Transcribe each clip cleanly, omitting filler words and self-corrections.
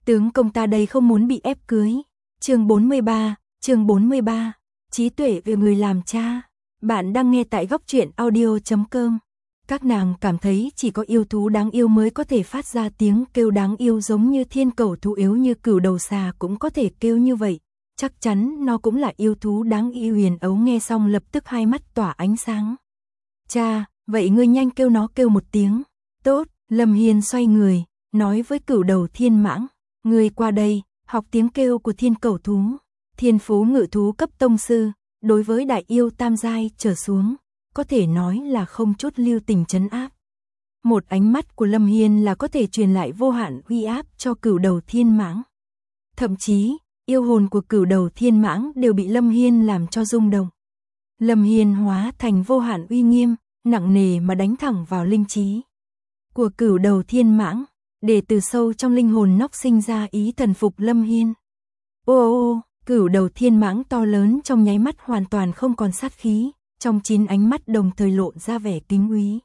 Tướng công ta đây không muốn bị ép cưới. Chương 43, trí tuệ về người làm cha. Bạn đang nghe tại góc truyện audio.com. Các nàng cảm thấy chỉ có yêu thú đáng yêu mới có thể phát ra tiếng kêu đáng yêu, giống như thiên cẩu thú yếu như cửu đầu xà cũng có thể kêu như vậy. Chắc chắn nó cũng là yêu thú đáng yêu. Huyền Ấu nghe xong lập tức hai mắt tỏa ánh sáng. Cha, vậy ngươi nhanh kêu nó kêu một tiếng. Tốt. Lâm Hiên xoay người, nói với cửu đầu thiên mãng. Ngươi qua đây, học tiếng kêu của thiên cẩu thú. Thiên phú ngự thú cấp tông sư, đối với đại yêu tam giai trở xuống, có thể nói là không chút lưu tình trấn áp. Một ánh mắt của Lâm Hiên là có thể truyền lại vô hạn uy áp cho cửu đầu thiên mãng. Thậm chí, yêu hồn của cửu đầu thiên mãng đều bị Lâm Hiên làm cho rung động. Lâm Hiên hóa thành vô hạn uy nghiêm, nặng nề mà đánh thẳng vào linh trí của cửu đầu thiên mãng, để từ sâu trong linh hồn nóc sinh ra ý thần phục Lâm Hiên. Ô, cửu đầu thiên mãng to lớn trong nháy mắt hoàn toàn không còn sát khí, trong 9 ánh mắt đồng thời lộ ra vẻ kính úy.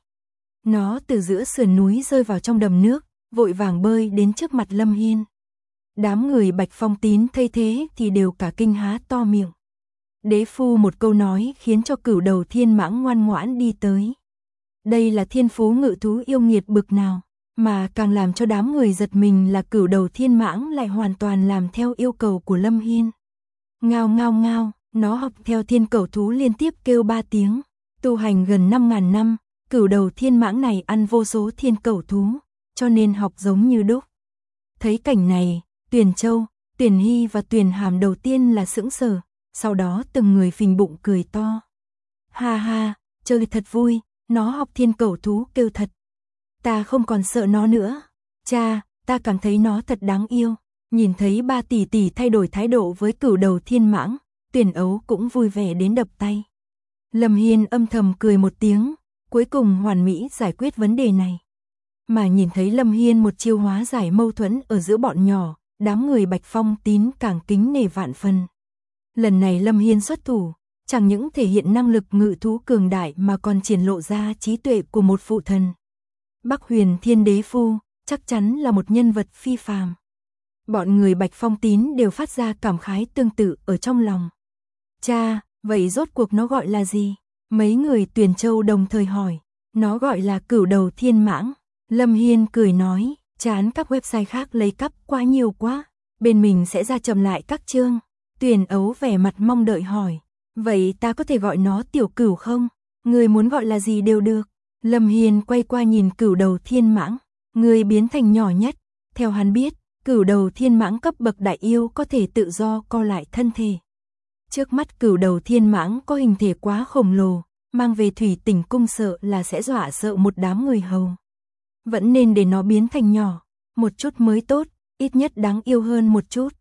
Nó từ giữa sườn núi rơi vào trong đầm nước, vội vàng bơi đến trước mặt Lâm Hiên. Đám người Bạch Phong Tín thấy thế thì đều cả kinh há to miệng. Đế phu một câu nói khiến cho cửu đầu thiên mãng ngoan ngoãn đi tới. Đây là thiên phú ngự thú yêu nghiệt bực nào, mà càng làm cho đám người giật mình là cửu đầu thiên mãng lại hoàn toàn làm theo yêu cầu của Lâm Hiên. Ngao ngao ngao, nó học theo thiên cẩu thú liên tiếp kêu 3 tiếng. Tu hành gần 5.000 năm, cửu đầu thiên mãng này ăn vô số thiên cẩu thú, cho nên học giống như đúc. Thấy cảnh này, Tuyền Châu, Tuyền Hy và Tuyền Hàm đầu tiên là sững sờ, sau đó từng người phình bụng cười to. Ha ha, chơi thật vui, nó học thiên cẩu thú kêu thật. Ta không còn sợ nó nữa. Cha, ta cảm thấy nó thật đáng yêu. Nhìn thấy ba tỷ tỷ thay đổi thái độ với cửu đầu thiên mãng, Tuyền Ấu cũng vui vẻ đến đập tay. Lâm Hiên âm thầm cười một tiếng, cuối cùng hoàn mỹ giải quyết vấn đề này. Mà nhìn thấy Lâm Hiên một chiêu hóa giải mâu thuẫn ở giữa bọn nhỏ, đám người Bạch Phong Tín càng kính nể vạn phần. Lần này Lâm Hiên xuất thủ, chẳng những thể hiện năng lực ngự thú cường đại mà còn triển lộ ra trí tuệ của một phụ thần. Bắc Huyền Thiên Đế Phu chắc chắn là một nhân vật phi phàm. Bọn người Bạch Phong Tín đều phát ra cảm khái tương tự ở trong lòng. Cha, vậy rốt cuộc nó gọi là gì? Mấy người Tuyền Châu đồng thời hỏi. Nó gọi là cửu đầu thiên mãng. Lâm Hiên cười nói, chán các website khác lấy cắp quá nhiều quá. Bên mình sẽ ra chậm lại các chương. Tuyền Ấu vẻ mặt mong đợi hỏi. Vậy ta có thể gọi nó tiểu cửu không? Người muốn gọi là gì đều được. Lâm Hiên quay qua nhìn cửu đầu thiên mãng. Người biến thành nhỏ nhất. Theo hắn biết, cửu đầu thiên mãng cấp bậc đại yêu có thể tự do co lại thân thể. Trước mắt cửu đầu thiên mãng có hình thể quá khổng lồ, mang về Thủy Tỉnh cung sợ là sẽ dọa sợ một đám người hầu. Vẫn nên để nó biến thành nhỏ, một chút mới tốt, ít nhất đáng yêu hơn một chút.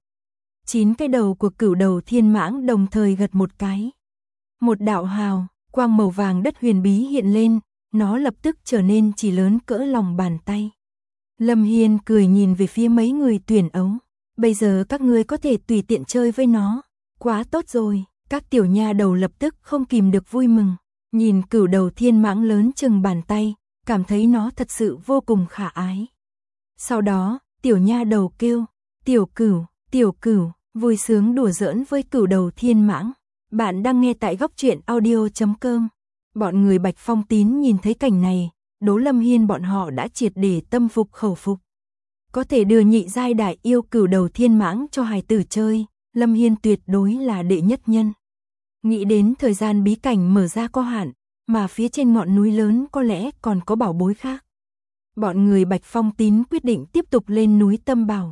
9 cái đầu của cửu đầu thiên mãng đồng thời gật một cái. Một đạo hào, quang màu vàng đất huyền bí hiện lên, nó lập tức trở nên chỉ lớn cỡ lòng bàn tay. Lâm Hiên cười nhìn về phía mấy người Tuyền Ấu. Bây giờ các ngươi có thể tùy tiện chơi với nó. Quá tốt rồi, các tiểu nha đầu lập tức không kìm được vui mừng. Nhìn cửu đầu thiên mãng lớn chừng bàn tay, cảm thấy nó thật sự vô cùng khả ái. Sau đó, tiểu nha đầu kêu, tiểu cửu, vui sướng đùa giỡn với cửu đầu thiên mãng. Bạn đang nghe tại góc truyện audio.com. Bọn người Bạch Phong Tín nhìn thấy cảnh này, đố Lâm Hiên bọn họ đã triệt để tâm phục khẩu phục. Có thể đưa nhị giai đại yêu cửu đầu thiên mãng cho hài tử chơi, Lâm Hiên tuyệt đối là đệ nhất nhân. Nghĩ đến thời gian bí cảnh mở ra có hạn, mà phía trên ngọn núi lớn có lẽ còn có bảo bối khác. Bọn người Bạch Phong Tín quyết định tiếp tục lên núi Tâm Bảo.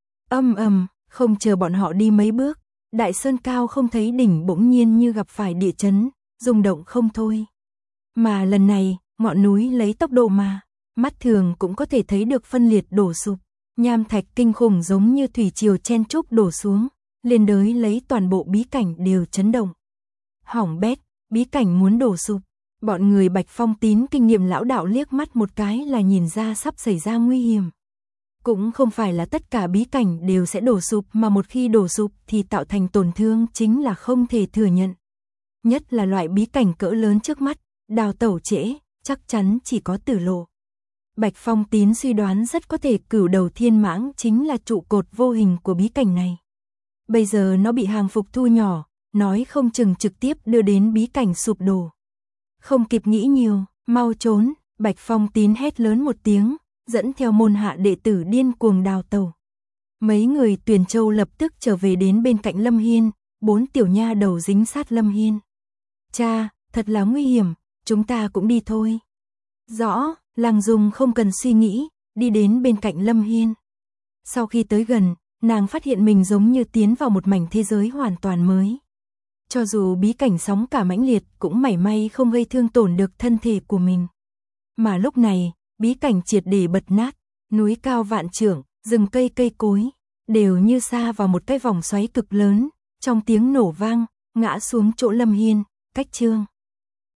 Không chờ bọn họ đi mấy bước, đại sơn cao không thấy đỉnh bỗng nhiên như gặp phải địa chấn, rung động không thôi. Mà lần này, ngọn núi lấy tốc độ mà mắt thường cũng có thể thấy được phân liệt đổ sụp, nham thạch kinh khủng giống như thủy triều chen chúc đổ xuống, liên đới lấy toàn bộ bí cảnh đều chấn động. Hỏng bét, bí cảnh muốn đổ sụp. Bọn người Bạch Phong Tín kinh nghiệm lão đạo liếc mắt một cái là nhìn ra sắp xảy ra nguy hiểm. Cũng không phải là tất cả bí cảnh đều sẽ đổ sụp, mà một khi đổ sụp thì tạo thành tổn thương chính là không thể thừa nhận. Nhất là loại bí cảnh cỡ lớn trước mắt, đào tẩu trễ, chắc chắn chỉ có tử lộ. Bạch Phong Tín suy đoán rất có thể Cửu Đầu Thiên Mãng chính là trụ cột vô hình của bí cảnh này. Bây giờ nó bị hàng phục thu nhỏ, nói không chừng trực tiếp đưa đến bí cảnh sụp đổ. Không kịp nghĩ nhiều, mau trốn, Bạch Phong Tín hét lớn một tiếng, dẫn theo môn hạ đệ tử điên cuồng đào tẩu. Mấy người Tuyền Châu lập tức trở về đến bên cạnh Lâm Hiên, 4 tiểu nha đầu dính sát Lâm Hiên. Cha, thật là nguy hiểm, chúng ta cũng đi thôi. Rõ, Lăng Dung không cần suy nghĩ, đi đến bên cạnh Lâm Hiên. Sau khi tới gần, nàng phát hiện mình giống như tiến vào một mảnh thế giới hoàn toàn mới. Cho dù bí cảnh sóng cả mãnh liệt cũng mảy may không gây thương tổn được thân thể của mình. Mà lúc này, bí cảnh triệt để bật nát, núi cao vạn trượng, rừng cây cây cối, đều như sa vào một cái vòng xoáy cực lớn, trong tiếng nổ vang, ngã xuống chỗ Lâm Hiên, cách Chương